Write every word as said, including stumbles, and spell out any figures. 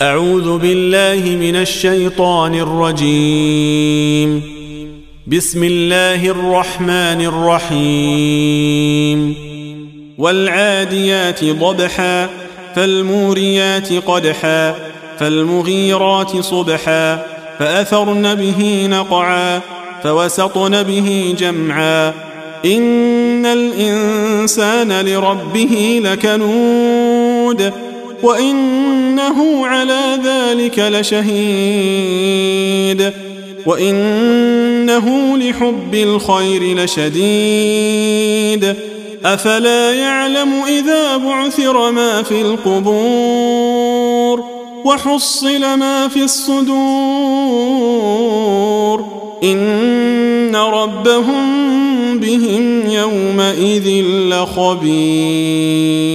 أعوذ بالله من الشيطان الرجيم. بسم الله الرحمن الرحيم. والعاديات ضبحا فالموريات قدحا فالمغيرات صبحا فأثرن به نقعا فوسطن به جمعا إن الإنسان لربه لكنود وإنه على ذلك لشهيد وإنه لحب الخير لشديد أفلا يعلم إذا بعثر ما في القبور وحصل ما في الصدور إن ربهم بهم يومئذ لخبير.